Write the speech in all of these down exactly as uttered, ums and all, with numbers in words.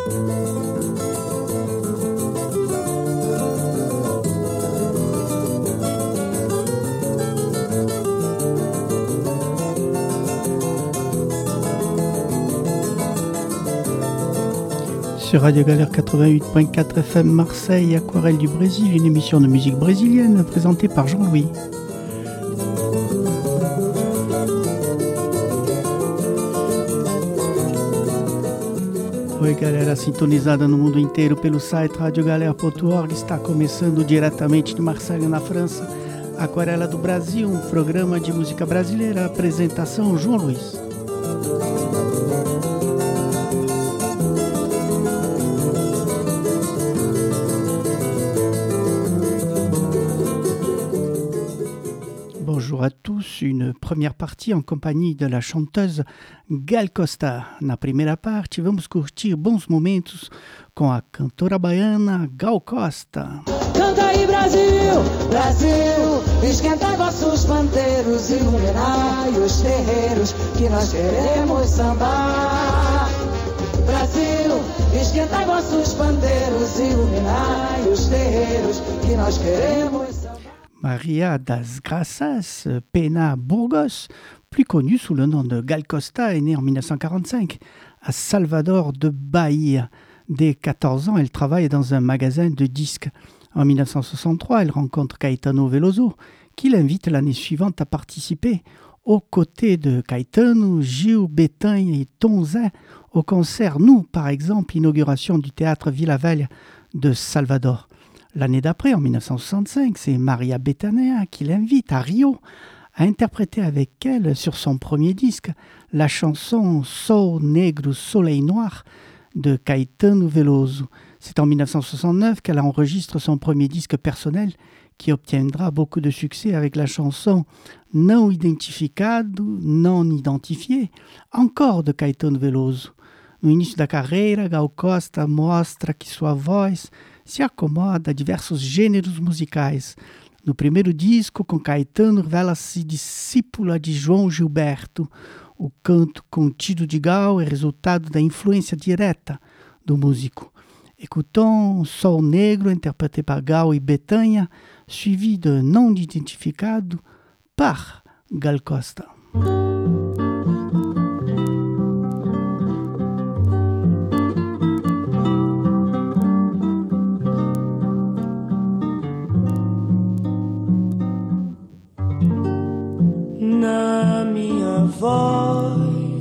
Sur Radio Galère quatre-vingt-huit point quatre F M Marseille, Aquarelle du Brésil, une émission de musique brésilienne présentée par Jean-Louis. Oi galera sintonizada no mundo inteiro pelo site radio galera ponto org, está começando diretamente de Marseille, na França, Aquarela do Brasil, um programa de música brasileira, apresentação João Luiz. Bonjour à tous, une première partie en compagnie de la chanteuse Gal Costa. Na primeira parte, vamos curtir bons momentos com a cantora baiana Gal Costa. Canta aí Brasil, Brasil, esquentai vossos pandeiros, iluminai os terreiros que nós queremos sambar. Brasil, esquentai vossos pandeiros, iluminai os terreiros que nós queremos sambar. Maria das Graças Pena Burgos, plus connue sous le nom de Gal Costa, est née en dix-neuf cent quarante-cinq à Salvador de Bahia. Dès quatorze ans, elle travaille dans un magasin de disques. En dix-neuf cent soixante-trois, elle rencontre Caetano Veloso, qui l'invite l'année suivante à participer aux côtés de Caetano, Gil, Bethânia et Tom Zé au concert Nous, par exemple, inauguration du théâtre Vila Velha de Salvador. L'année d'après, en dix-neuf cent soixante-cinq, c'est Maria Bethânia qui l'invite à Rio à interpréter avec elle sur son premier disque la chanson Sol Negro, Soleil Noir de Caetano Veloso. C'est en dix-neuf cent soixante-neuf qu'elle enregistre son premier disque personnel qui obtiendra beaucoup de succès avec la chanson Não Identificado, Non Identifié, encore de Caetano Veloso. No início da carreira, Gal Costa mostra que sua voz se acomoda a diversos gêneros musicais. No primeiro disco, com Caetano, revela-se discípula de João Gilberto. O canto contido de Gal é resultado da influência direta do músico. Écoutons Sol Negro, interprété par Gal e Bethânia, suivi de Non Identificado par Gal Costa. Na minha voz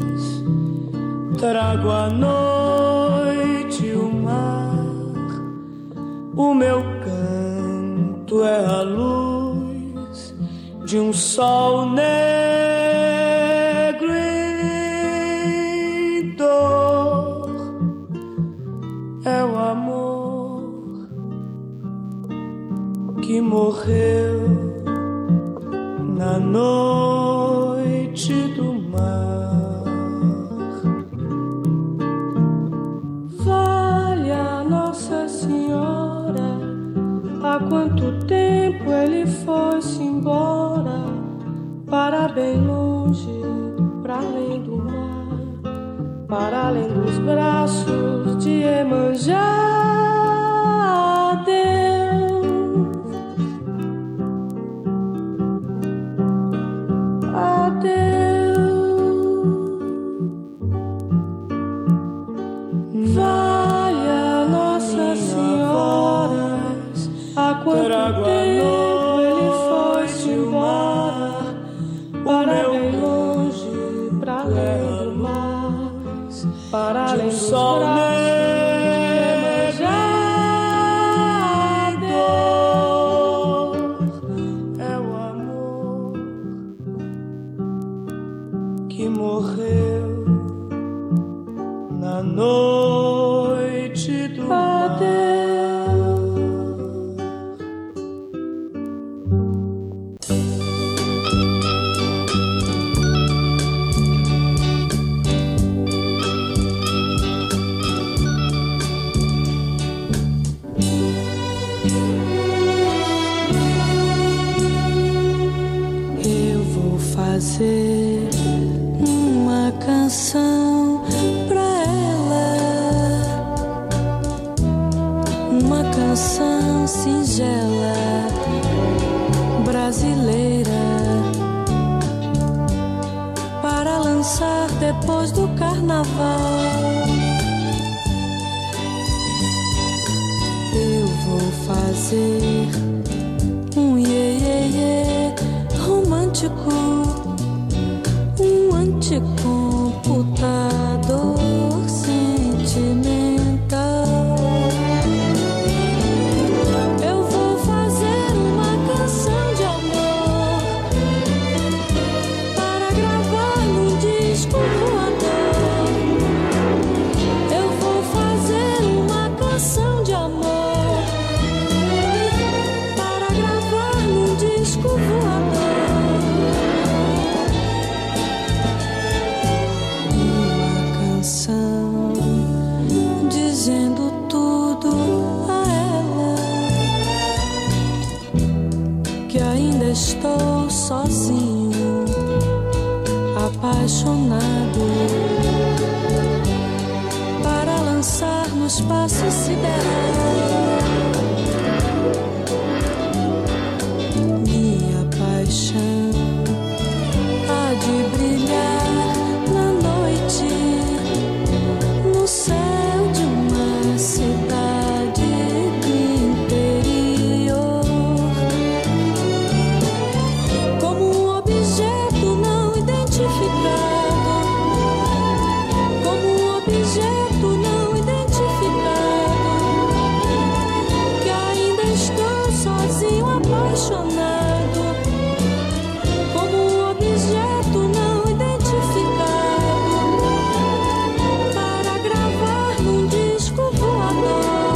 trago a noite e o mar, o meu canto é a luz de um sol negro em dor, é o amor que morreu na noite do mar. Valha Nossa Senhora, há quanto tempo ele foi-se embora, para bem longe, para além do mar, para além dos braços de Iemanjá. Quanto tempo ele foi-se embora, para bem longe, para além do mar, para além dos braços de Iemanjá. É o amor que morreu na noite do mar. canção singela brasileira para lançar depois do carnaval. Eu vou fazer um iê, iê, iê romântico, um anticomputador sentimental. Eu vou fazer uma canção de amor para gravar num disco voador. Eu vou fazer uma canção de amor para gravar num disco voador. Dizendo tudo a ela, que ainda estou sozinho, apaixonado, para lançar no espaço sideral minha paixão há de brilhar na noite, no céu de uma cidade do interior, como um objeto não identificado, como um objeto não identificado, que ainda estou sozinho, apaixonado, como um objeto não identificado, para gravar num disco voador.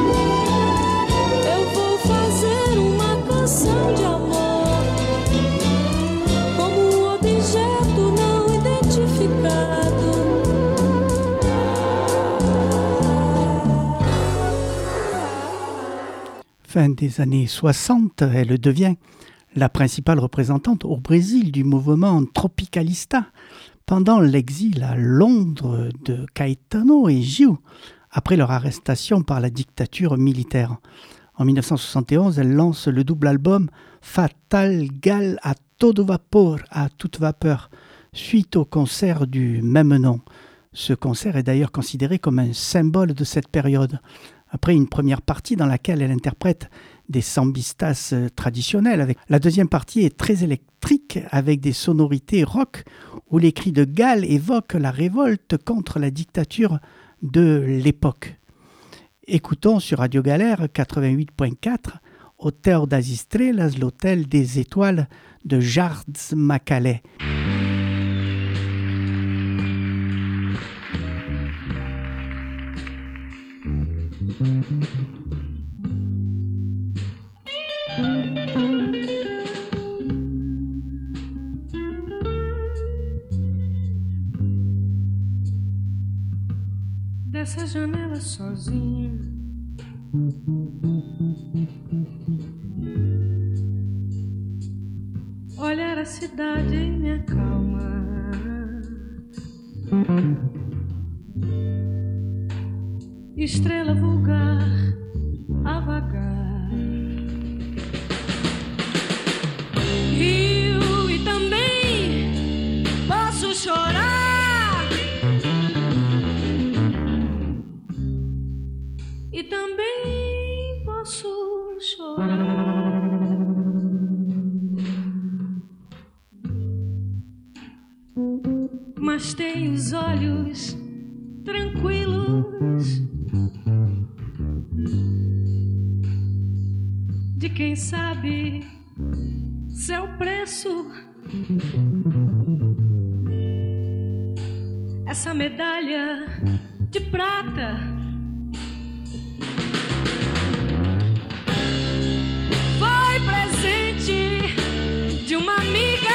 Eu vou fazer uma canção de amor, como um objeto não identificado. Fin des années soixante, elle devient la principale représentante au Brésil du mouvement Tropicalista pendant l'exil à Londres de Caetano et Gil, après leur arrestation par la dictature militaire. En mille neuf cent soixante et onze, elle lance le double album Fatal Gal a todo vapor, à toute vapeur, suite au concert du même nom. Ce concert est d'ailleurs considéré comme un symbole de cette période. Après une première partie dans laquelle elle interprète des sambistas traditionnels. Avec... La deuxième partie est très électrique avec des sonorités rock où les cris de Gal évoquent la révolte contre la dictature de l'époque. Écoutons sur Radio Galère quatre-vingt-huit point quatre Hotel das Estrelas, l'hôtel des étoiles de Jards Macalé. Dessa janela sozinha, olhar a cidade me acalma. Estrela vulgar a vagar, rio e também posso chorar, e também posso chorar. Mas tenho os olhos tranquilos de quem sabe seu preço. Essa medalha de prata foi presente de uma amiga.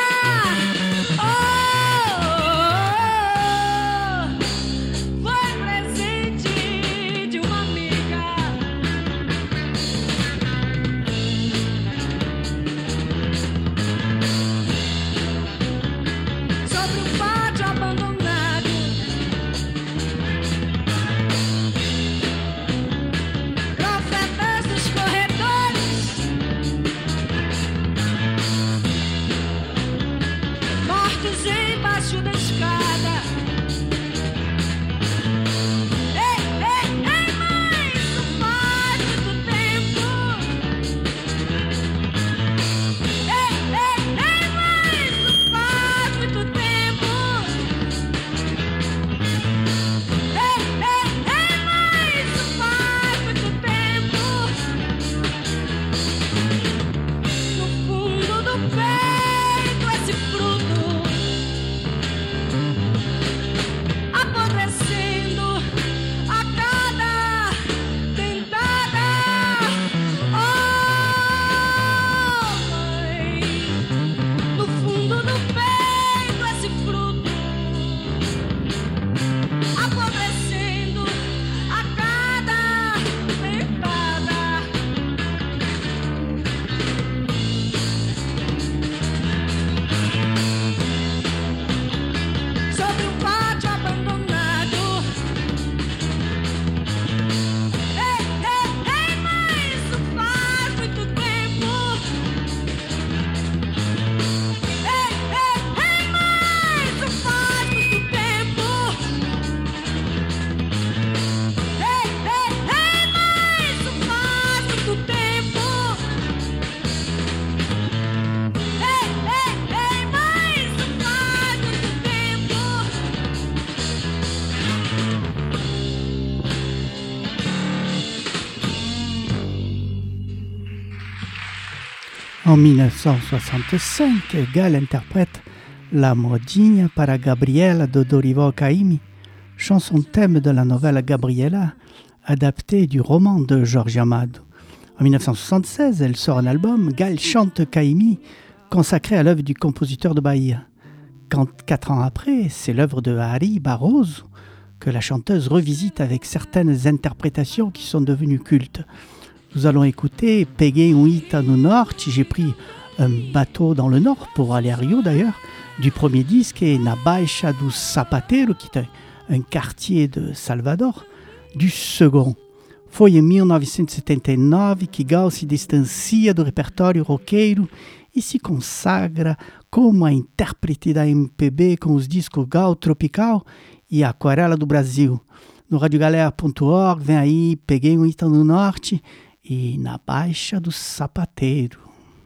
En dix-neuf cent soixante-cinq, Gal interprète La Modinha para Gabriela de Dorival Caymmi, chanson thème de la novelle Gabriela, adaptée du roman de Jorge Amado. En dix-neuf cent soixante-seize, elle sort un album, Gal chante Caymmi, consacré à l'œuvre du compositeur de Bahia. Quand, quatre ans après, c'est l'œuvre de Ari Barroso que la chanteuse revisite avec certaines interprétations qui sont devenues cultes. Nous allons écouter Peguei um Ita no Norte, j'ai pris un bateau dans le nord pour aller à Rio d'ailleurs, du premier disque, et Na Baixa do Sapateiro, qui est un, un quartier de Salvador, du second. Foi em mil novecentos e setenta e nove que Gal se distancia do repertório roqueiro e se consagra como a intérprete da M P B com os discos Gal Tropical e Aquarela do Brasil. No radiogalera ponto org, vem aí Peguei um Ita no Norte e Na Baixa do Sapateiro.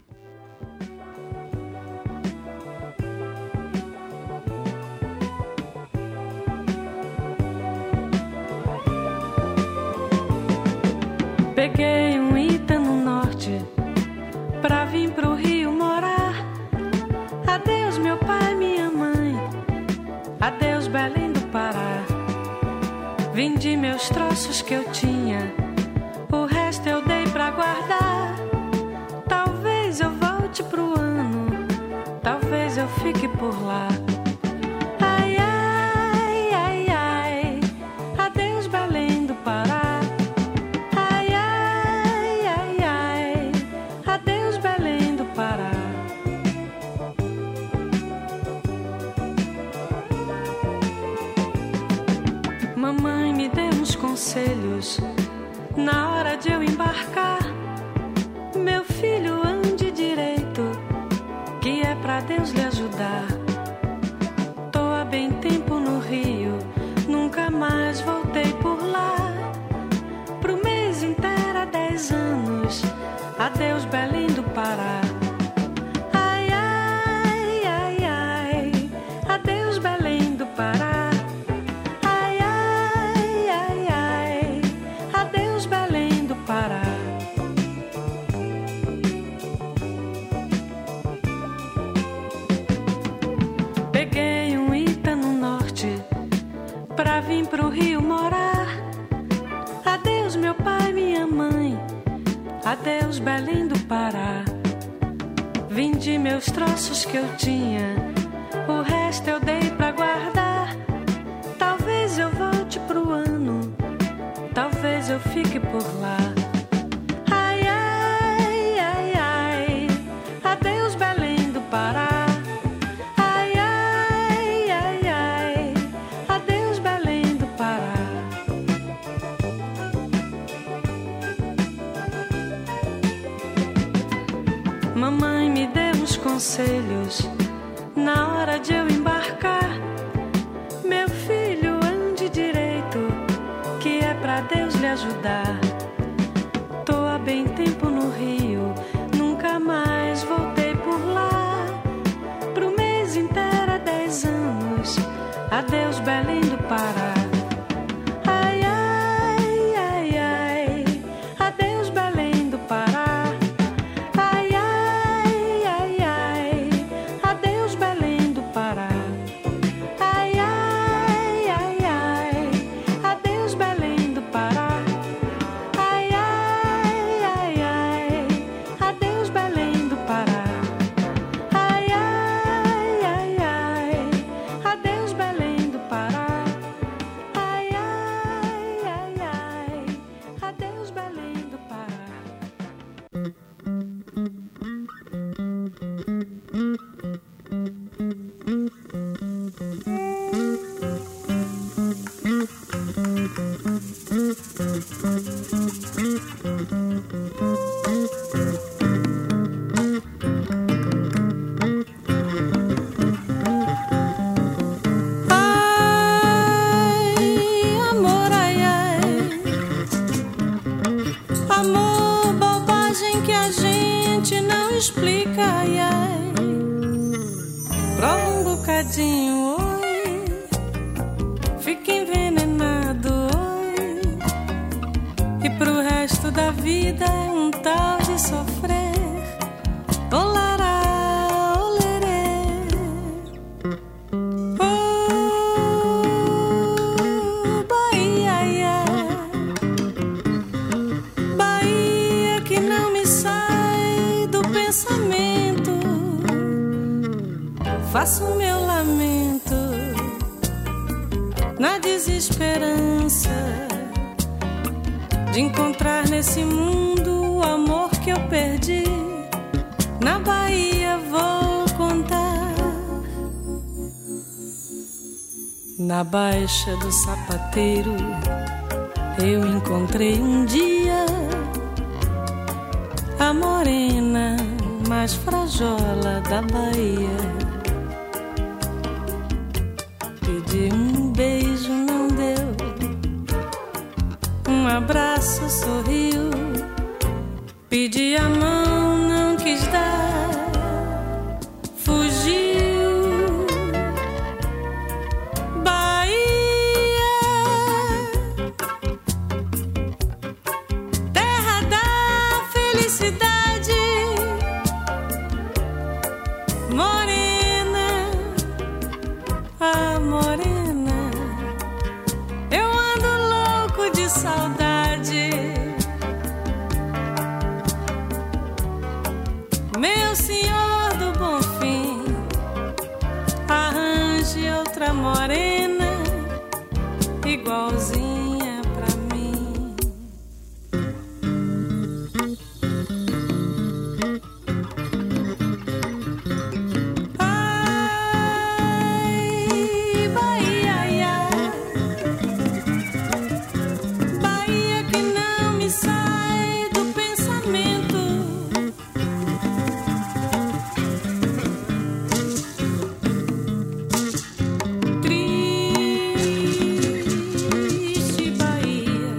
Peguei um Ita no norte pra vir pro Rio morar. Adeus meu pai, minha mãe, adeus Belém do Pará. Vendi meus troços que eu tinha, o resto eu dei pra guardar. Talvez eu volte pro ano, talvez eu fique por lá. Ai, ai, ai, ai, adeus Belém do Pará. Ai, ai, ai, ai, adeus Belém do Pará. Mamãe me deu uns conselhos na hora de eu embarcar. Meu filho, ande direito, que é pra Deus lhe ajudar. Tô há bem tempo no Rio, nunca mais voltei por lá. Pro mês inteiro há dez anos, adeus Belém do Pará. Ai, ai, ai, ai, adeus Belém do Pará. Peguei um Ita no norte pra vir pro Rio morar. Adeus meu pai, minha mãe, adeus Belém do Pará. Vendi meus troços que eu tinha, o resto eu dei pra guardar. Talvez eu volte pro ano, talvez eu fique por lá. Ai, ai, ai, ai, adeus Belém do Pará. Mamãe me deu uns conselhos na hora de eu embarcar. Meu filho, ande direito, que é pra Deus lhe ajudar. Tô há bem tempo no Rio, nunca mais voltei por lá. Pro mês inteiro há dez anos, adeus Belém do Pará. Ai, ai, ai, ai, adeus Belém do Pará. Explica, ai, ai. Prova um bocadinho, oi. Fica envenenado, oi. E pro resto da vida é um tal de sofrer. Olará, olerê. Oh, Bahia, ia. Bahia que não me sai do pensamento. Faço o meu lamento na desesperança de encontrar nesse mundo o amor que eu perdi. Na Bahia vou contar. Na Baixa do Sapateiro eu encontrei um dia a morena mais frajola da Bahia. Pedi um beijo, não deu. Um abraço, sorriu. Pedi a mão, não quis dar. Fugiu. Bahia, terra da felicidade. Morena, ah, morena, eu ando louco de saudade. Meu senhor do bom fim, arranje outra morena igualzinha pra mim. Ai, Bahia, ia. Bahia que não me sai do pensamento. Triste Bahia,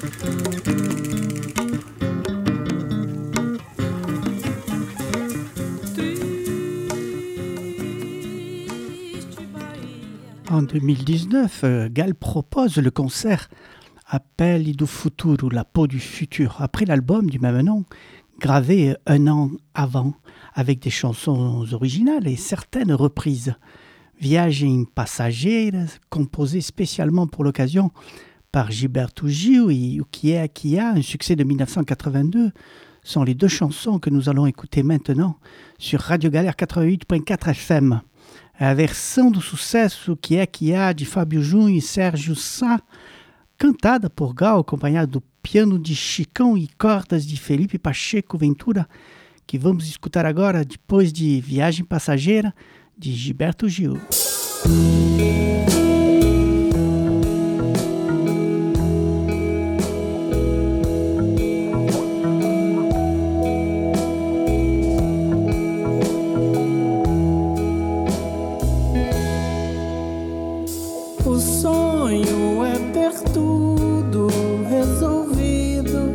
triste Bahia. En deux mille dix-neuf, euh, Gal propose le concert Appel do Futuro, la peau du futur, après l'album du même nom, gravé un an avant, avec des chansons originales et certaines reprises. Viagem Passageira, composé spécialement pour l'occasion par Gilberto Gil et O Que É Que Há, un succès de mille neuf cent quatre-vingt-deux, sont les deux chansons que nous allons écouter maintenant sur Radio Galère quatre-vingt-huit point quatre F M. A versão do sucesso O Que É Que Há de Fábio Júnior e Sérgio Sá, cantada por Gal, acompanhada do piano de Chicão e cordas de Felipe Pacheco Ventura, que vamos escutar agora depois de Viagem Passageira de Gilberto Gil. O sonho é ter tudo resolvido.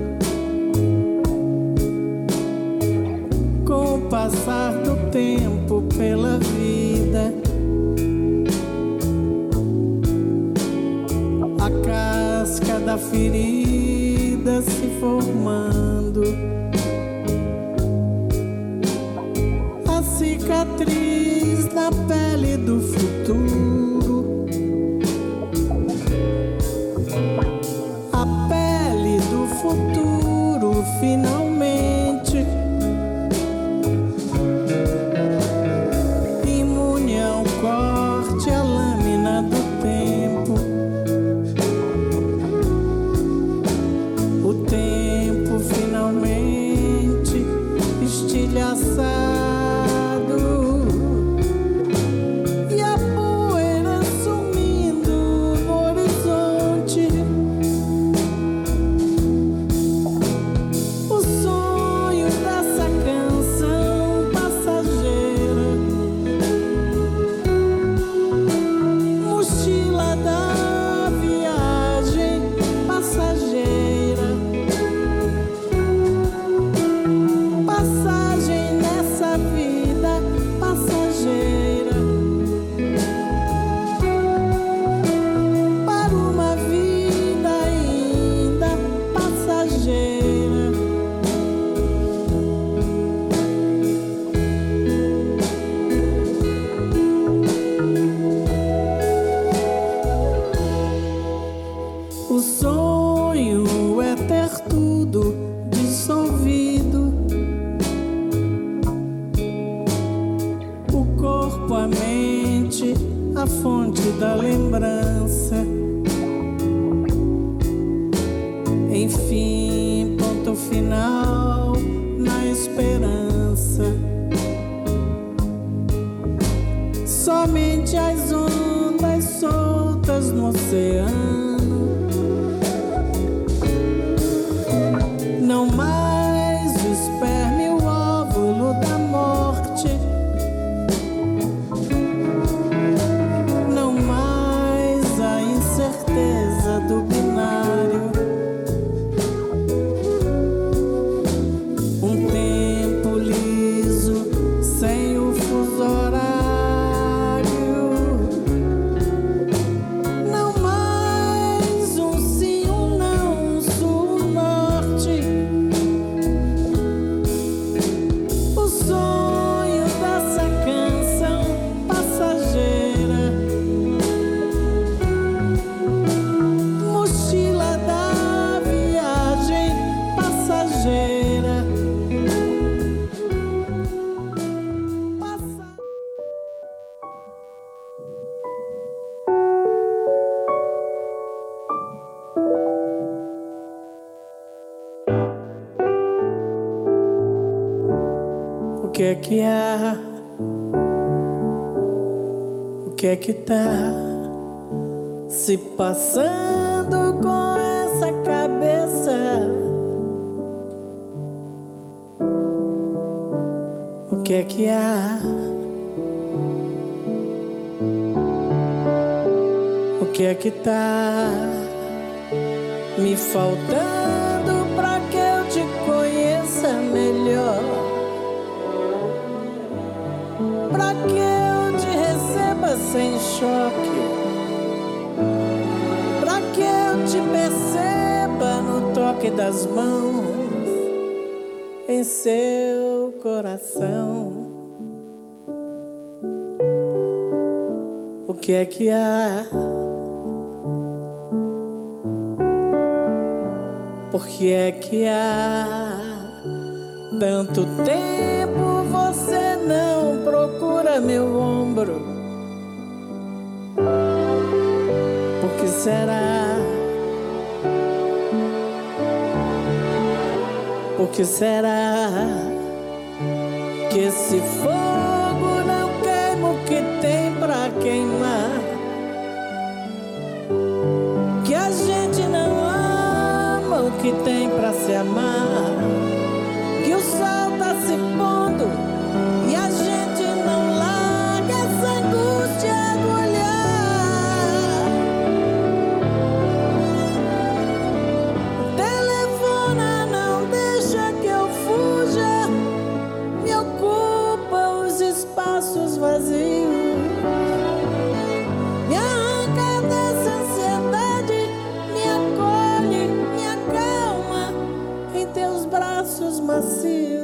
Com o passar do tempo pela vida, a casca da ferida se formando, a cicatriz na pele do futuro. A pele do futuro finalmente imune ao corte, a lâmina do tempo. O tempo finalmente estilhaçado. O som Enfim, ponto final na esperança. Somente as ondas soltas no oceano. Não mais o esperma e o óvulo da morte. Não mais a incerteza do binário. Um tempo liso sem o fuso horário. Não mais um sim, um não, um sul, um norte. O sonho dessa canção passageira. Mochila da viagem passageira. Passa- O que é que há? O que é que tá se passando com essa cabeça? O que é que há? O que é que tá me faltando pra que eu te conheça melhor? Pra que eu te receba sem choque? Pra que eu te perceba no toque das mãos em seu coração? O que é que há? Por que é que há tanto tempo você não procura meu ombro? Por que será? Por que será que esse fogo não queima o que tem pra queimar? Que a gente não ama o que tem pra se amar? Que o sol tá se pondo e a gente não larga essa angústia do olhar. Telefona, não deixa que eu fuja. Me ocupa os espaços vazios. Me arranca dessa ansiedade. Me acolhe, me acalma em teus braços macios.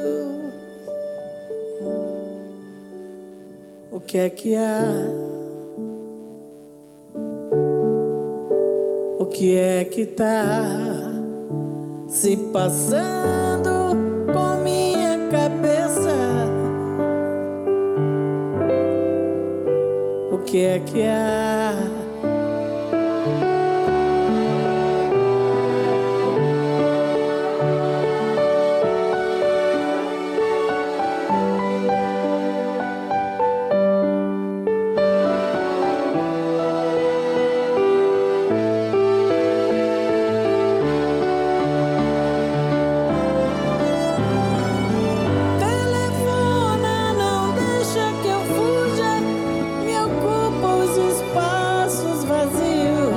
O que é que há? O que é que tá se passando com minha cabeça? O que é que há? Telefona, não deixa que eu fuja. Me ocupa os espaços vazios.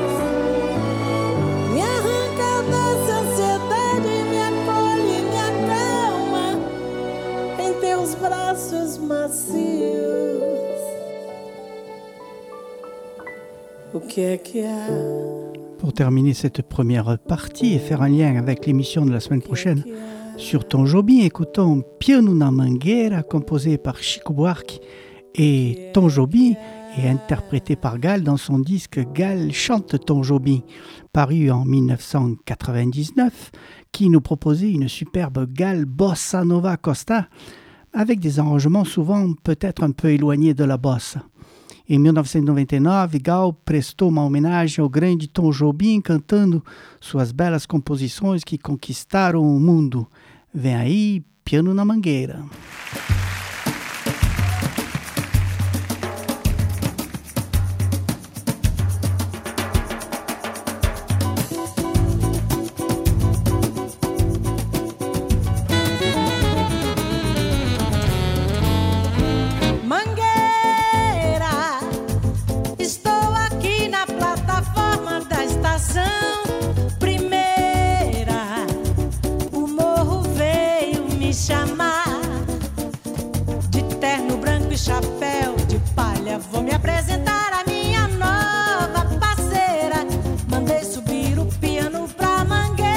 Me arranca dessa ansiedade. Me acolhe, me acalma em teus braços macios. O que é que há? Pour terminer cette première partie et faire un lien avec l'émission de la semaine prochaine sur Tom Jobim, écoutons Piano na Mangueira, composé par Chico Buarque, et Tom Jobim est interprété par Gal dans son disque Gal chante Tom Jobim, paru en dix-neuf cent quatre-vingt-dix-neuf, qui nous proposait une superbe Gal Bossa Nova Costa, avec des arrangements souvent peut-être un peu éloignés de la bossa. Em mil novecentos e noventa e nove, Gal prestou uma homenagem ao grande Tom Jobim, cantando suas belas composições que conquistaram o mundo. Vem aí, Piano na Mangueira. Chapéu de palha, vou me apresentar a minha nova parceira. Mandei subir o piano pra Mangueira.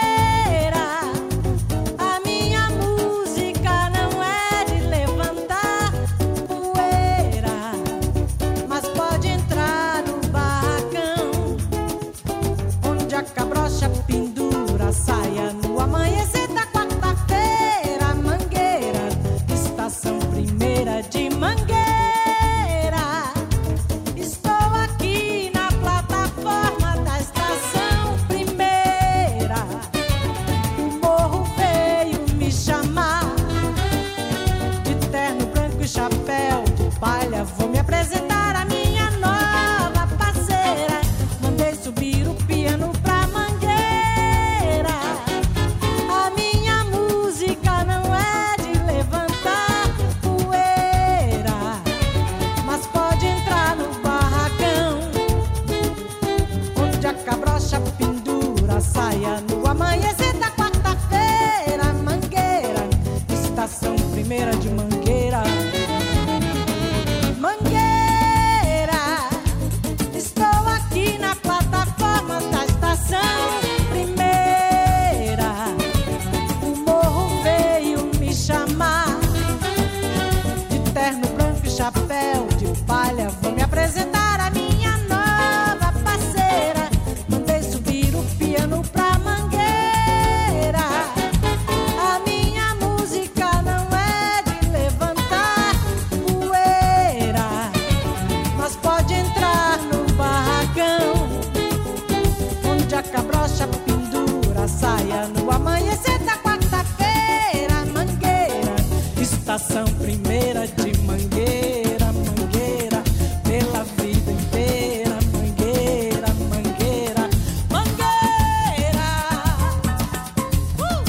A minha música não é de levantar poeira, mas pode entrar no barracão, onde a cabrocha pendura a saia no amanhecer da quarta-feira. Mangueira, estação primeira de Mangueira, estou aqui na plataforma da estação primeira. O morro veio me chamar, de terno branco e chapéu de palha, vou me apresentar a minha nova parceira. Mandei subir o piano pra Mangueira. A minha música não é de levantar poeira, mas pode entrar no barracão, onde a cabrocha pendura a saia no amanhecer da quarta-feira. Mangueira, estação primeira de Mangueira. Mangueira, estou aqui na plataforma da estação primeira. O morro veio me chamar, de terno branco e chapéu de palha, vou me apresentar a minha nova parceira. Mandei subir o piano pra Mangueira. A minha música não é de levantar poeira, mas pode entrar no barracão, onde a cabrocha pendura a saia no amanhecer da quarta-feira. Mangueira, estação primeira de Mangueira. Mangueira, pela vida inteira. Mangueira, Mangueira, Mangueira. Uh!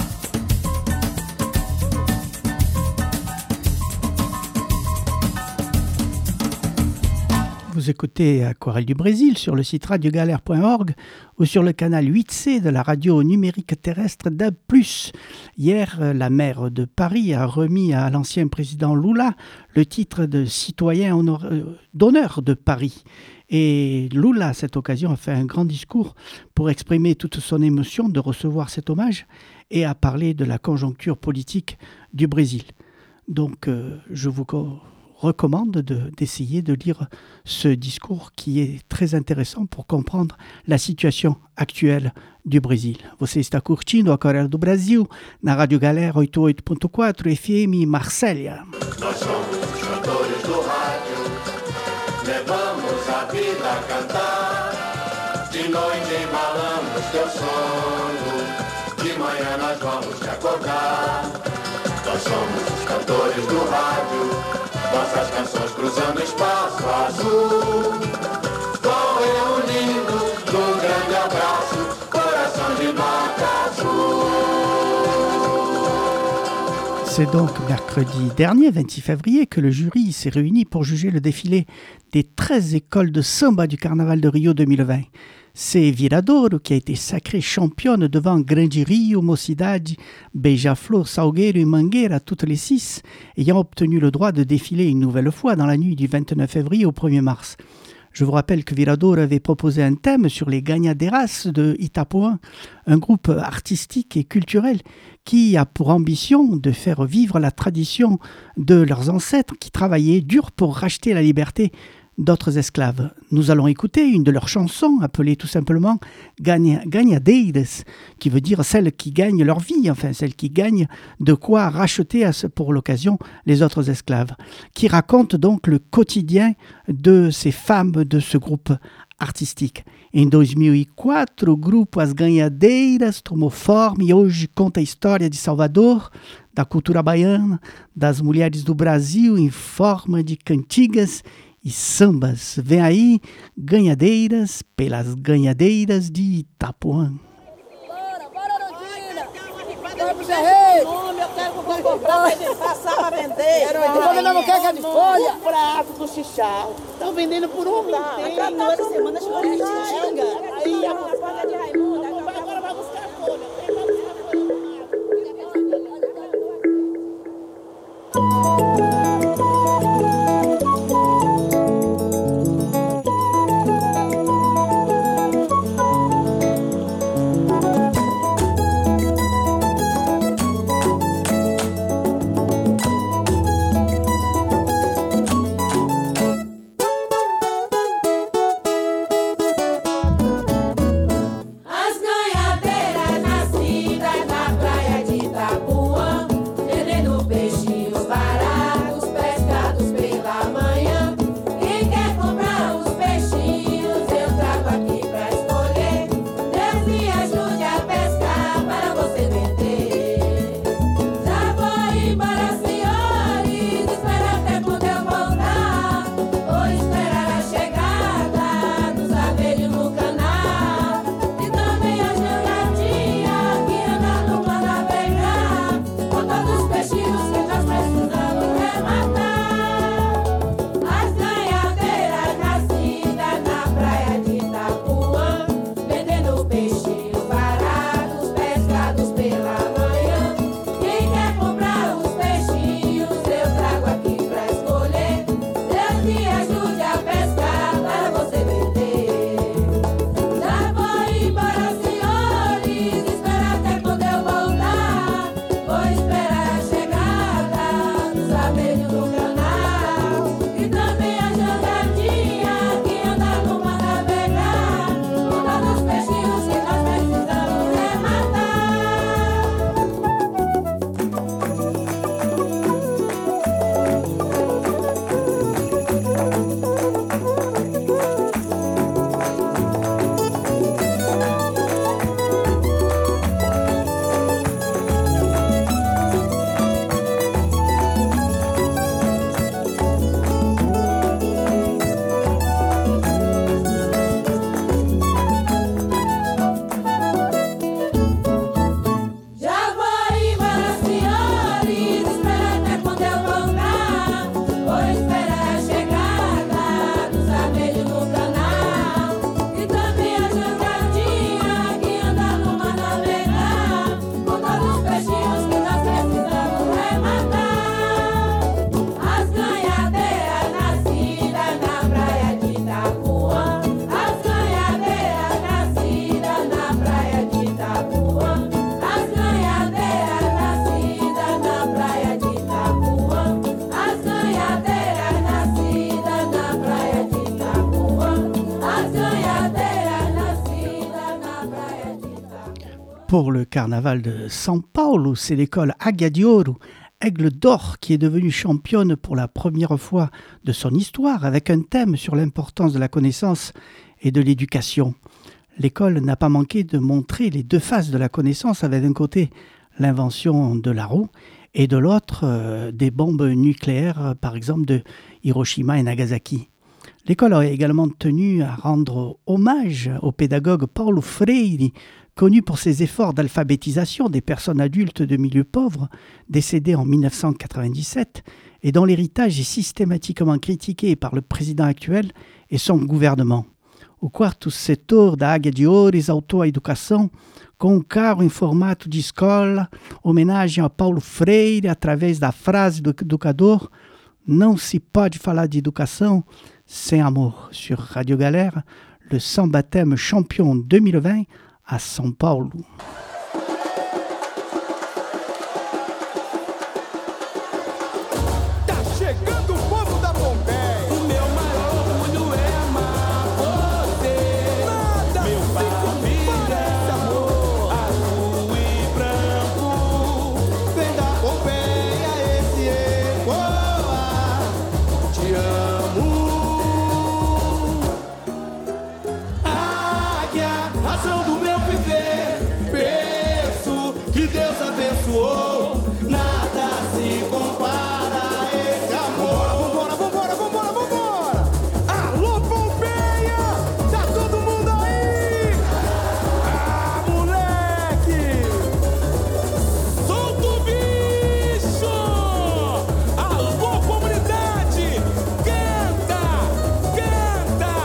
Vous écoutez Aquarelle du Brésil sur le site radiogalère point org ou sur le canal huit C de la radio numérique terrestre D A B plus. Hier, la maire de Paris a remis à l'ancien président Lula le titre de citoyen honor- euh, d'honneur de Paris. Et Lula, à cette occasion, a fait un grand discours pour exprimer toute son émotion de recevoir cet hommage et a parlé de la conjoncture politique du Brésil. Donc, euh, je vous co- recommande de, d'essayer de lire ce discours qui est très intéressant pour comprendre la situation actuelle du Brésil. Você está curtindo a Aquarelle do Brasil na Rádio Galera oitenta e oito ponto quatro F M Marsella. Nós somos os cantores do rádio, levamos a vida a cantar. De noite embalamos teu sono, de manhã nós vamos te acordar. Nós somos os cantores do rádio, nossas canções cruzando espaço azul, vão reunindo num grande abraço, coração de nota azul. C'est donc mercredi dernier, vingt-six février, que le jury s'est réuni pour juger le défilé des treize écoles de samba du Carnaval de Rio deux mille vingt. C'est Viradouro qui a été sacrée championne devant Grande Rio, Mocidade, Beija-Flor, Salgueiro et Mangueira, toutes les six, ayant obtenu le droit de défiler une nouvelle fois dans la nuit du vingt-neuf février au premier mars. Je vous rappelle que Viradouro avait proposé un thème sur les Ganhadeiras de Itapuã, un groupe artistique et culturel qui a pour ambition de faire vivre la tradition de leurs ancêtres qui travaillaient dur pour racheter la liberté d'autres esclaves. Nous allons écouter une de leurs chansons appelée tout simplement Ganhadeiras, qui veut dire celles qui gagnent leur vie, enfin celles qui gagnent de quoi racheter à ce, pour l'occasion les autres esclaves, qui raconte donc le quotidien de ces femmes de ce groupe artistique. Em dois mil e quatro, o grupo As Ganhadeiras tomou forma e hoje conta a história de Salvador, da cultura baiana, das mulheres do Brasil em forma de cantigas e sambas. Vem aí, Ganhadeiras, pelas Ganhadeiras de Itapuã. Bora, bora, Rondina! Bora pro Zé Rei! Nome, eu quero comprar pra passar pra vender. Quando ela não quer que é de folha? O prato do chicharro. Estão vendendo por um inteiro. A cada semana chega. Aí a folha de Raimundo. Agora vai buscar a folha. Pour le carnaval de São Paulo, c'est l'école Águia de Ouro, Aigle d'Or, qui est devenue championne pour la première fois de son histoire avec un thème sur l'importance de la connaissance et de l'éducation. L'école n'a pas manqué de montrer les deux faces de la connaissance, avec d'un côté l'invention de la roue et de l'autre euh, des bombes nucléaires, par exemple de Hiroshima et Nagasaki. L'école a également tenu à rendre hommage au pédagogue Paulo Freire, connu pour ses efforts d'alphabétisation des personnes adultes de milieux pauvres, décédé en mille neuf cent quatre-vingt-dix-sept, et dont l'héritage est systématiquement critiqué par le président actuel et son gouvernement. O quarto setor da Águia de Ouro exaltou a educação com um carro em formato de escola, homenagem a Paulo Freire através da frase do educador: não se pode falar de educação sem amor. Sur Radio Galère, le Samba Thème Champion deux mille vingt à São Paulo. Tá chegando o povo da Pompeia, o meu maior orgulho. e Deus abençoou. Nada se compara a esse amor. Vambora, vambora, vambora, vambora! Alô, Pompeia! Tá todo mundo aí? Ah, moleque! Solta o bicho! Alô, comunidade! Canta! Canta!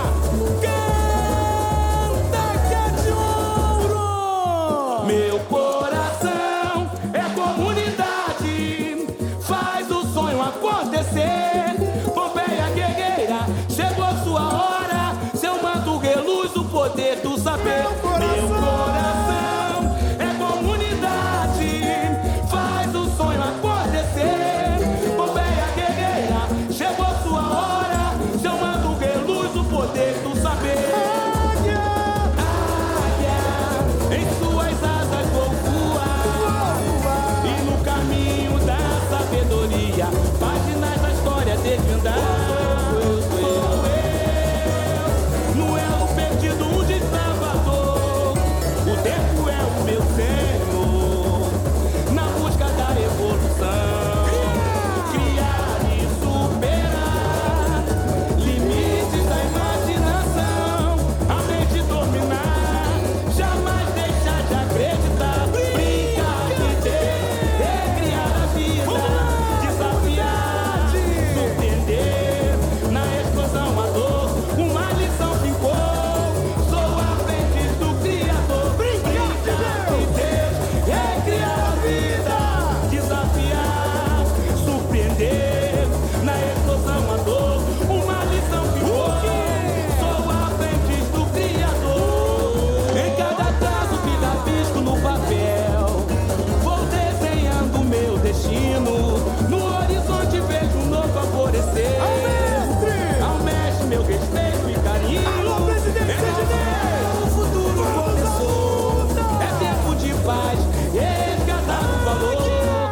Canta que é de ouro! Meu coração é comunidade, faz o sonho acontecer. Pompeia guerreira, chegou sua hora. Seu manto reluz o poder do saber. Meu coração é comunidade, faz o sonho acontecer. Pompeia guerreira, chegou sua hora. Seu manto reluz o poder do saber. Águia, águia, em suas asas vou voar, e no caminho da sabedoria páginas da história desvendar. Sou eu, no elo perdido um desbravador. O tempo é o meu senhor, na busca da evolução. Criar e superar limites da imaginação, a mente dominar, jamais deixar de acreditar. Brincar de ter, recriar a vida, desafiar, surpreender, na explosão a dor, uma lição ficou. Sou aprendiz do Criador. Brincar de ter, recriar a vida, desafiar, surpreender, na explosão a dor, uma lição ficou. Sou aprendiz do Criador. Em cada traço que dá pisco no papel, vou desenhando meu destino. No horizonte vejo um novo alvorecer. Ao mestre! Ao mestre, meu respeito e carinho. Alô, presidente! É o futuro começou. É tempo de paz, resgatar o valor.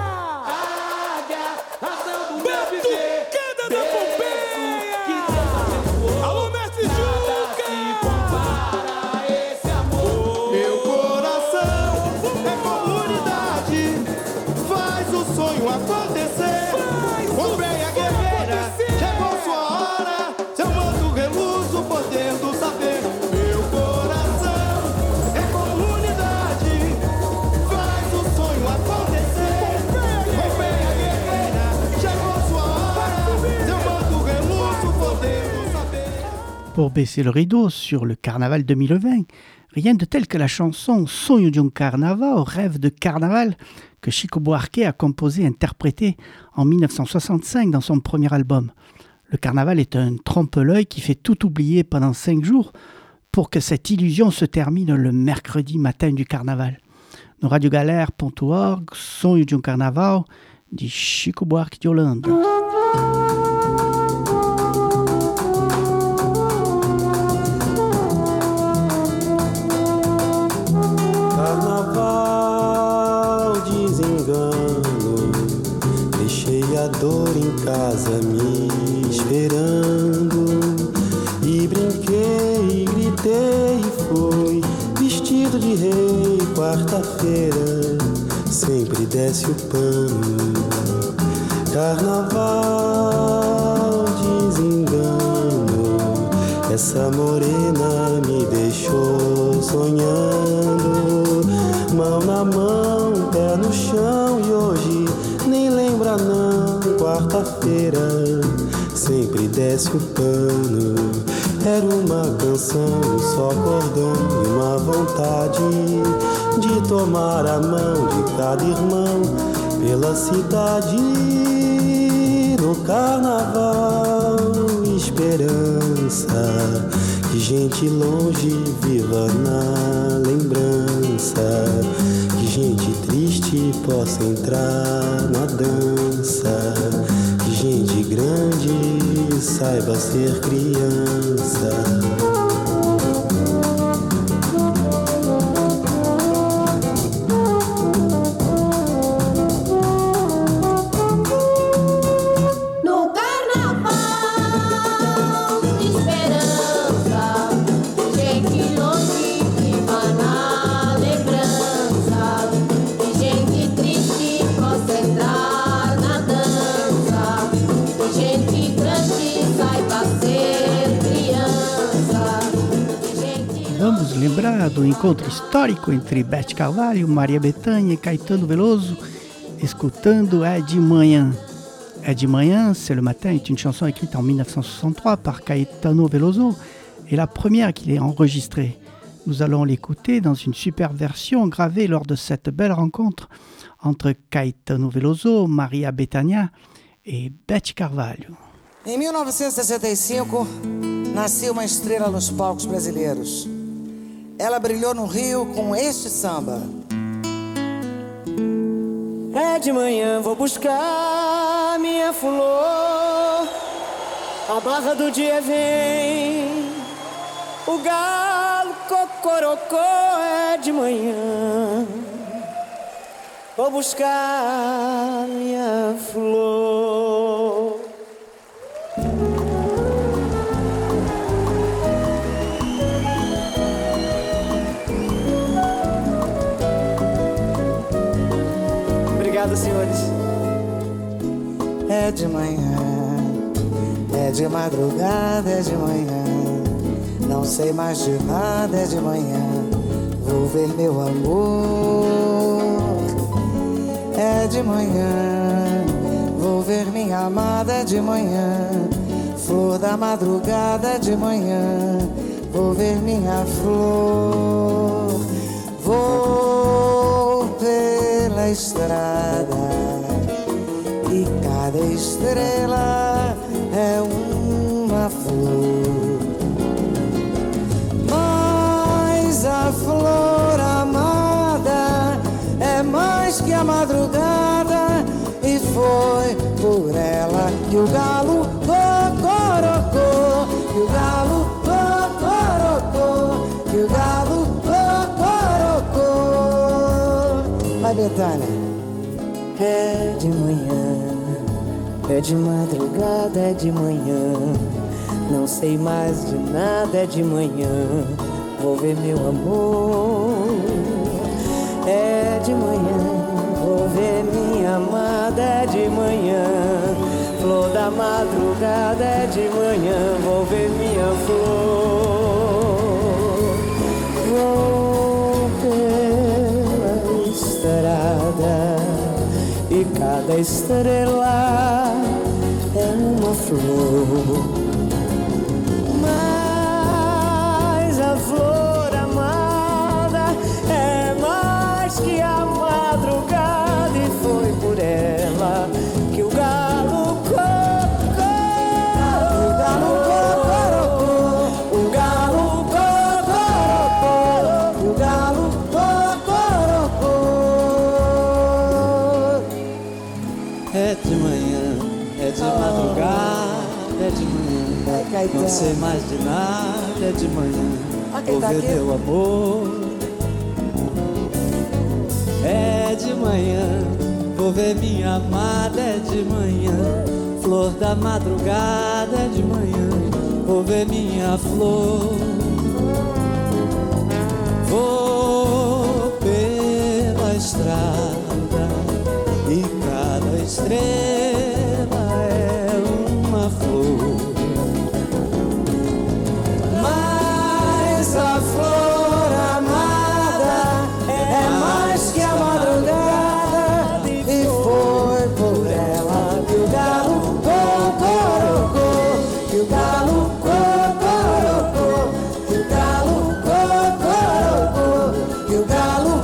Águia, razão do meu viver. Batucada da Pompeia! Que Deus abençoou. Alô, mestre Juca! Se compara a esse amor. Meu coração é comunidade, faz o sonho acontecer. Pompeia guerreira, chegou sua hora. Seu manto reluz o poder do saber. Meu coração é comunidade, faz o sonho acontecer. Pompeia guerreira, chegou sua hora. Seu manto reluz o poder do saber. Pour baisser le rideau sur le carnaval deux mille vingt, rien de tel que la chanson Sonho de um Carnaval, rêve de carnaval, que Chico Buarque a composé et interprété en mille neuf cent soixante-cinq dans son premier album. Le carnaval est un trompe-l'œil qui fait tout oublier pendant cinq jours pour que cette illusion se termine le mercredi matin du carnaval. No radiogalère ponto org, Sonho de um Carnaval, de Chico Buarque de Holanda. Carnaval, desengano, deixei a dor em casa me esperando. E brinquei, gritei e fui vestido de rei. Quarta-feira sempre desce o pano. Carnaval, desengano, essa morena me deixou sonhando. Mão na mão, pé no chão e hoje nem lembra não. Quarta-feira sempre desce o pano. Era uma canção, só cordão e uma vontade de tomar a mão de cada irmão pela cidade. No carnaval, esperança, que gente longe viva na lembrança, que gente triste possa entrar na dança, que gente grande saiba ser criança. Gente lembrar do encontro histórico entre Beth Carvalho, Maria Bethânia et Caetano Veloso, escutando É de Manhã. É de Manhã, c'est le matin est une chanson écrite en mille neuf cent soixante-trois par Caetano Veloso et la première qu'il ait enregistrée. Nous allons l'écouter dans une super version gravée lors de cette belle rencontre entre Caetano Veloso, Maria Bethânia et Beth Carvalho. Em mil novecentos e sessenta e cinco, nasceu uma estrela nos palcos brasileiros. Ela brilhou no Rio com este samba. É de manhã, vou buscar minha flor. A barra do dia vem. O galo cocorocó é de manhã. Vou buscar minha flor. Obrigado, senhores. É de manhã, é de madrugada, é de manhã. Não sei mais de nada, é de manhã. Vou ver meu amor. É de manhã, vou ver minha amada, é de manhã. Flor da madrugada, é de manhã. Vou ver minha flor. Vou pela estrada e cada estrela é uma flor. Mas a flor amada é mais que a madrugada, e foi por ela que o galo cocorocó, que o galo cocorocó, que o galo cocorocó. Vai, Bethânia. É de manhã, é de madrugada, é de manhã. Não sei mais de nada, é de manhã. Vou ver meu amor. É de manhã, vou ver minha amada, é de manhã. Flor da madrugada, é de manhã. Vou ver minha flor. Vou pela estrada e cada estrela é uma flor. Mas a flor amada é mais que a madrugada, e foi por ela que o galo cocorocó, o galo cocorocó, o galo cocorocó, o galo cocorocó. É de manhã, é de madrugada, é de manhã. Não sei mais de nada, é de manhã. Vou ver meu amor. É de manhã, vou ver minha amada, é de manhã. Flor da madrugada, é de manhã. Vou ver minha flor. Vou pela estrada e cada estrela é uma flor. Mas a flor amada é mais que a madrugada, e foi por ela que o galo cocorocó, que o galo cocorocó, que o galo cocorocó, que o galo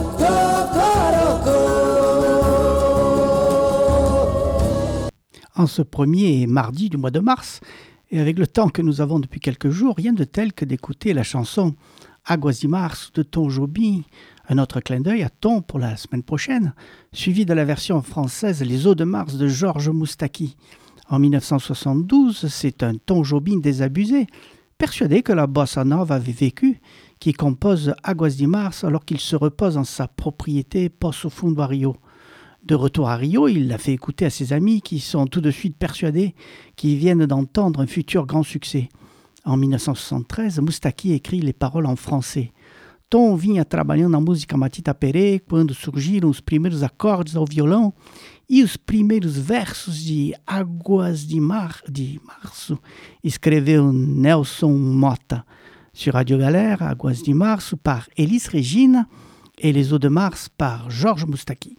cocorocó. En ce premier mardi du mois de mars, et avec le temps que nous avons depuis quelques jours, rien de tel que d'écouter la chanson Águas de Março de Tom Jobim, un autre clin d'œil à Tom pour la semaine prochaine, suivi de la version française Les Eaux de Mars de Georges Moustaki. En mille neuf cent soixante-douze, c'est un Tom Jobim désabusé, persuadé que la bossa nova avait vécu, qui compose Águas de Março alors qu'il se repose en sa propriété Poço Fundo à Rio. De retour à Rio, il l'a fait écouter à ses amis qui sont tout de suite persuadés qu'ils viennent d'entendre un futur grand succès. En mille neuf cent soixante-treize, Moustaki écrit les paroles en français. Tom vinha trabalhando na música Matita Perê quando surgiram os primeiros acordes ao violão e os primeiros versos de Águas de, Mar, de Março, escreveu Nelson Mota. sur Radio Galère, à Goise du Mars, par Élise Régine, et Les Eaux de Mars par Georges Moustaki.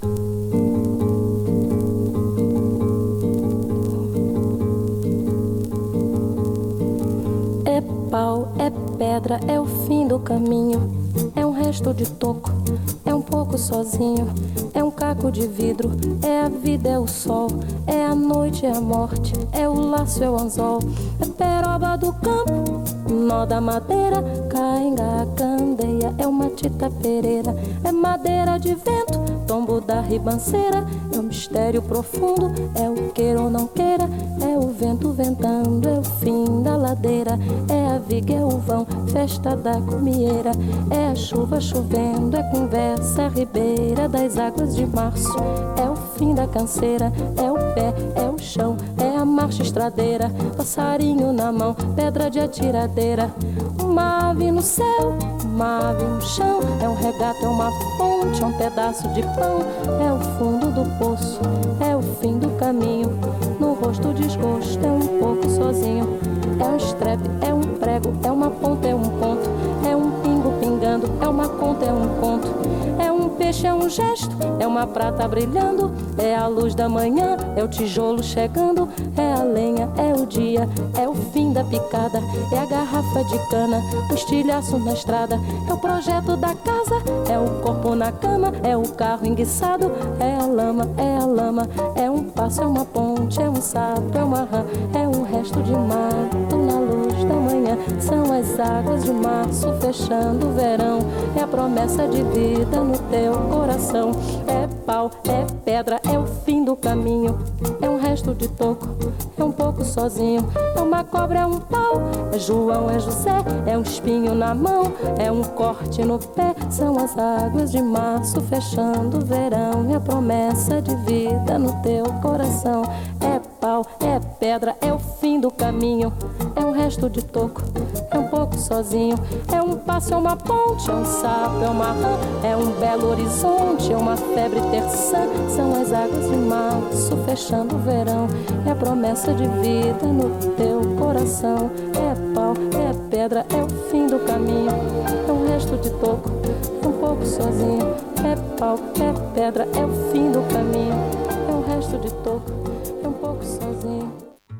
É pau, é pedra, é o fim do caminho. É um resto de toco, é um pouco sozinho. É um caco de vidro, é a vida, é o sol. É a noite, é a morte, é o laço, é o anzol. É peroba do campo, nó da madeira. Cainga, candeia, é uma tita pereira. É madeira de vento, tombo da ribanceira. É o mistério profundo, é o queira ou não queira. É o vento ventando, é o fim da ladeira. É a viga, é o vão, festa da comieira. É a chuva chovendo, é conversa, é a ribeira das águas de março. É o fim da canseira, é o pé, é o chão. É a marcha estradeira, passarinho na mão, pedra de atiradeira. Uma ave no céu, uma ave no chão. É um regato, é uma fonte, é um pedaço de pão. É o fundo do poço, é o fim do caminho. No rosto desgosto, é um pouco sozinho. É um estrepe, é um prego, é uma ponta, é um ponto. É um pingo pingando, é uma conta, é um conto. É um peixe, é um gesto, é uma prata brilhando. É a luz da manhã, é o tijolo chegando. É a lenha, é o dia, é o fim da picada. É a garrafa de cana, o estilhaço na estrada. É o projeto da casa, é o corpo na cama. É o carro enguiçado, é a lama, é a lama. É um passo, é uma ponte, é um sapo, é uma rã. É um resto de mato na luz da manhã. São as águas de março fechando o verão. É a promessa de vida no teu coração. É pau, é pedra, é o fim do caminho. É um resto de toco, é um pouco sozinho. É uma cobra, é um pau, é João, é José. É um espinho na mão, é um corte no pé. São as águas de março fechando o verão. É a promessa de vida no teu coração. É pau, é pedra, é o fim do caminho. É um resto de toco, é um pouco sozinho. É um passo, é uma ponte, é um sapo, é uma rã. É um belo horizonte, é uma febre terçã. São as águas de março fechando o verão. É a promessa de vida no teu coração. É pau, é pedra, é o fim do caminho. É um resto de toco, é um pouco sozinho. É pau, é pedra, é o fim do caminho. É um resto de toco, é um pouco sozinho.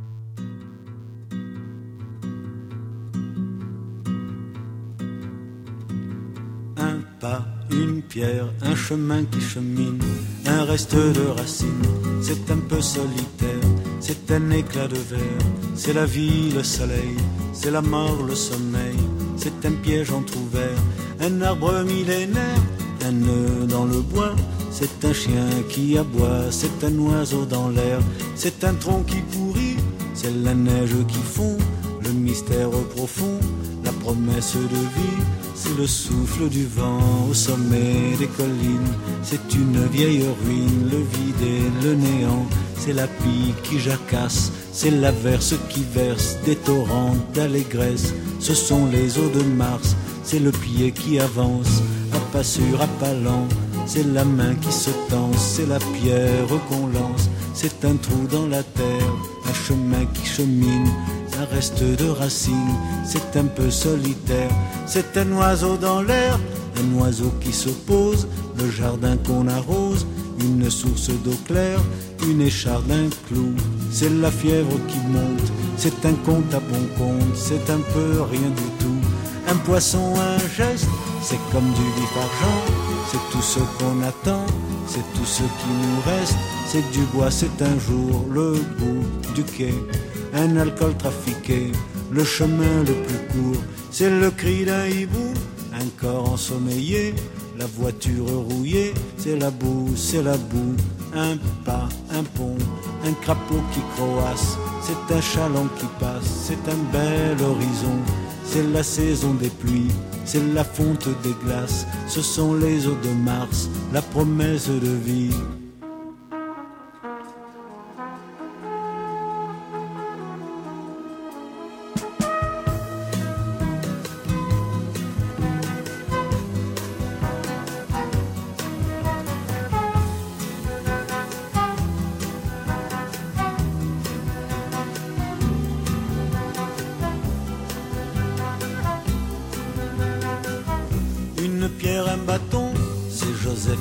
Un pas, une pierre, un chemin qui chemine, un reste de racines, c'est un peu solitaire, c'est un éclat de verre, c'est la vie, le soleil, c'est la mort, le sommeil, c'est un piège entrouvert, un arbre millénaire, un nœud dans le bois, c'est un chien qui aboie, c'est un oiseau dans l'air, c'est un tronc qui pourrit, c'est la neige qui fond, le mystère profond, la promesse de vie. C'est le souffle du vent au sommet des collines. C'est une vieille ruine, le vide et le néant. C'est la pie qui jacasse, c'est l'averse qui verse des torrents d'allégresse. Ce sont les eaux de Mars, c'est le pied qui avance, à pas sûr, à pas lent. C'est la main qui se tend, c'est la pierre qu'on lance. C'est un trou dans la terre, un chemin qui chemine. Un reste de racines, c'est un peu solitaire. C'est un oiseau dans l'air, un oiseau qui se pose. Le jardin qu'on arrose, une source d'eau claire, une écharde, un clou. C'est la fièvre qui monte, c'est un compte à bon compte. C'est un peu rien du tout. Un poisson, un geste, c'est comme du vif argent. C'est tout ce qu'on attend, c'est tout ce qui nous reste. C'est du bois, c'est un jour le bout du quai. Un alcool trafiqué, le chemin le plus court, c'est le cri d'un hibou, un corps ensommeillé, la voiture rouillée, c'est la boue, c'est la boue, un pas, un pont, un crapaud qui croasse, c'est un chaland qui passe, c'est un bel horizon, c'est la saison des pluies, c'est la fonte des glaces, ce sont les eaux de Mars, la promesse de vie.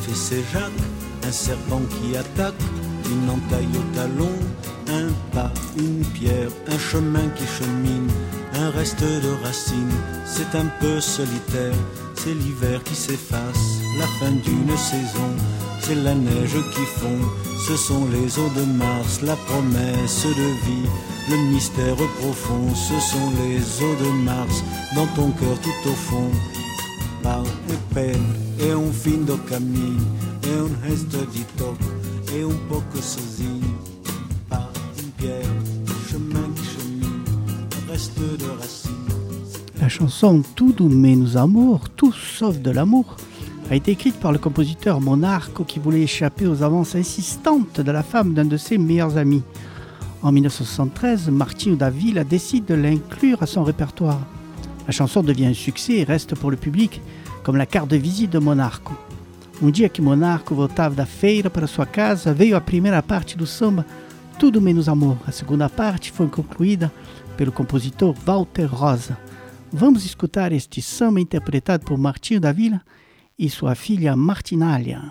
et c'est Jacques, un serpent qui attaque, une entaille au talon, un pas, une pierre, un chemin qui chemine, un reste de racines, c'est un peu solitaire, c'est l'hiver qui s'efface, la fin d'une saison, c'est la neige qui fond, ce sont les eaux de Mars, la promesse de vie, le mystère profond, ce sont les eaux de Mars, dans ton cœur tout au fond. Pau e pena, é um fim do caminho, é um resto de toco, é um pouco sozinho. Pas une pierre, chemin qui chemine, un reste de racines. La chanson Tudo menos amor, tout sauf de l'amour, a été écrite par le compositeur Monarco qui voulait échapper aux avances insistantes de la femme d'un de ses meilleurs amis. En dix-neuf cent soixante-treize, Martinho da Vila décide de l'inclure à son répertoire. La chanson devient un succès et reste pour le public comme la carte de visite de Monarco. Um dia que Monarco voltava da feira para sua casa, veio a primeira parte do samba Tudo Menos Amor. A segunda parte foi concluída pelo compositor Walter Rosa. Vamos escutar este samba interpretado por Martinho da Vila e sua filha Martinália.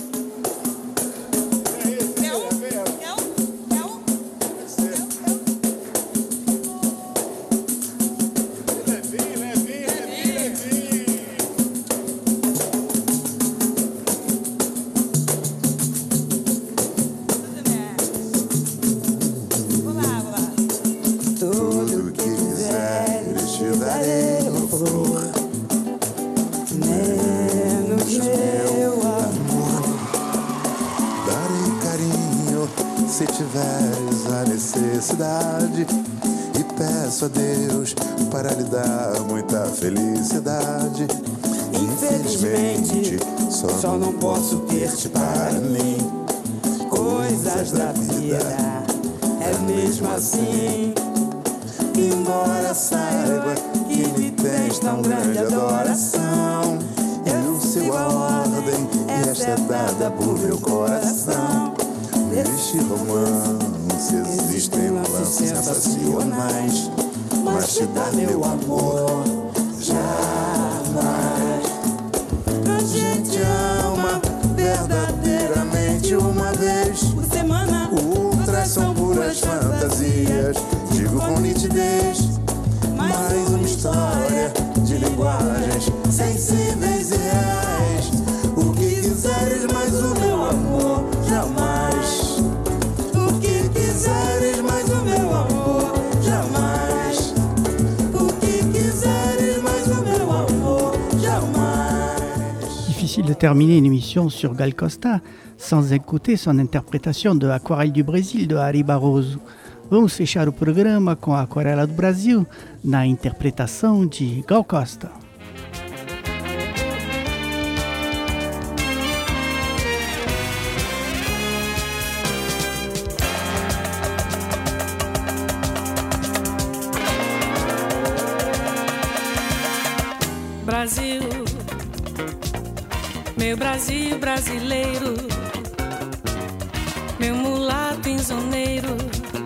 Se tiveres a necessidade, e peço a Deus para lhe dar muita felicidade. Infelizmente, só, só não posso ter-te para mim. Coisas da vida, é mesmo assim. Embora saiba que me tens tão grande adoração, eu sigo a ordem, esta é dada por meu coração. Neste romance existem lances sensacionais, mas te dar meu amor jamais. A gente ama verdadeiramente uma vez por semana. Outras são puras fantasias, digo com nitidez. Mais uma história de linguagens sensíveis e reais. O que quiseres, mas o meu amor jamais. O que quiseres, mas o meu amor jamais. O que quiseres, mas o meu amor jamais. Difficile de terminer une émission sur Gal Costa sans écouter son interprétation de Aquarelle du Brésil de Ari Barroso. Vamos fechar o programa com a Aquarela do Brasil na interpretação de Gal Costa. Brasil, meu Brasil brasileiro, meu mulato insoneiro,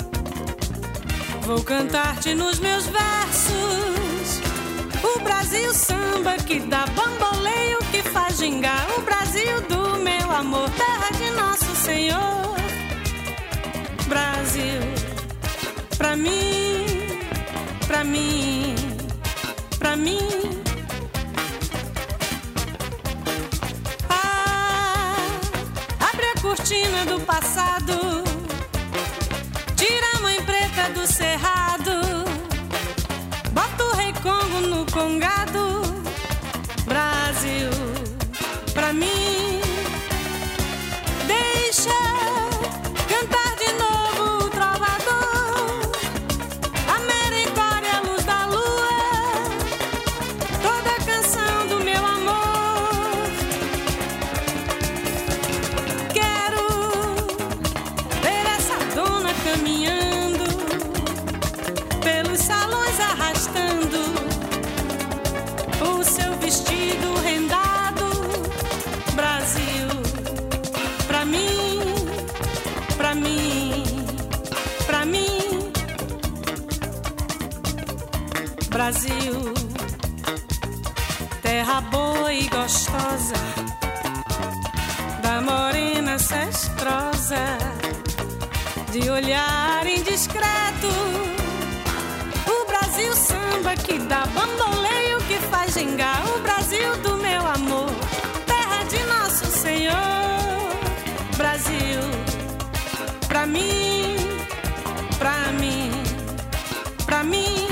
vou cantar-te nos meus versos. O Brasil samba que dá bamboleio, que faz gingar. O Brasil do meu amor, terra de nosso Senhor. Brasil, pra mim, pra mim, pra mim. Cortina do passado, tira a mãe preta do cerrado, bota o rei Congo no congado. Brasil, pra mim, deixa cantar de novo o trovador. A mericória, a luz da lua, toda a canção do meu amor. Caminhando pelos salões, arrastando o seu vestido rendado. Brasil, pra mim, pra mim, pra mim. Brasil, terra boa e gostosa, morena cestrosa, de olhar indiscreto. O Brasil samba que dá bamboleio, que faz gingar. O Brasil do meu amor, terra de nosso Senhor. Brasil, pra mim, pra mim, pra mim.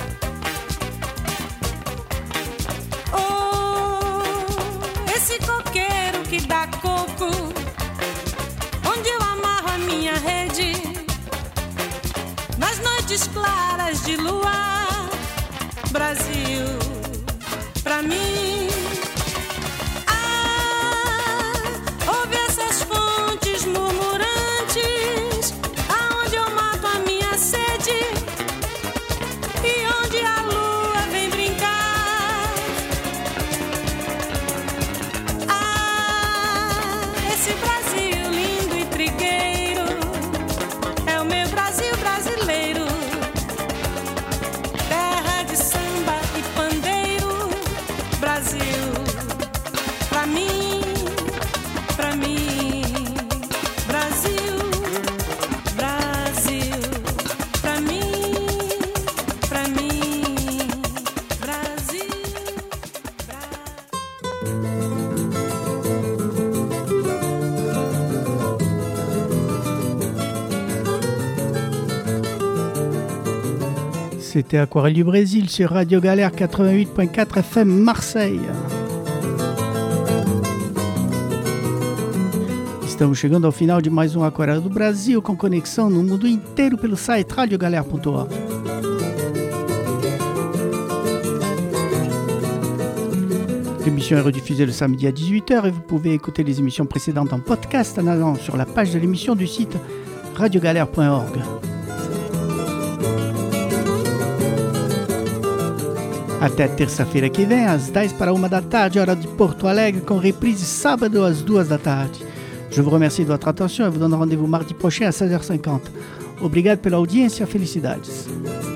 Oh, esse coqueiro que dá coco, onde eu amarro a minha rede, nas noites claras de luar. Brasil, pra mim. Ah, ouve essas fontes murmurantes, aonde eu mato a minha sede e onde a lua vem brincar. Ah, esse Brasil lindo e trigueiro é o meu Brasil brasileiro, terra de samba e pandeiro. Brasil, pra mim, pra mim. Brasil, Brasil, pra mim, pra mim. Brasil, C'était Aquarelle du Brésil sur Radio Galère quatre-vingt-huit point quatre F M Marseille. Estamos chegando ao final de mais um Aquarela do Brasil, com conexão no mundo inteiro pelo site radio galère ponto org. L'émission est rediffusée le samedi à dix-huit heures et vous pouvez écouter les émissions précédentes en podcast en allant sur la page de l'émission du site radio galère point org. Até terça-feira que vem, às dez para uma da tarde, hora de Porto Alegre, com reprise sábado às duas da tarde. Je vous remercie de votre attention et vous donne rendez-vous mardi prochain à seize heures cinquante. Obrigado pela audiência, felicidades.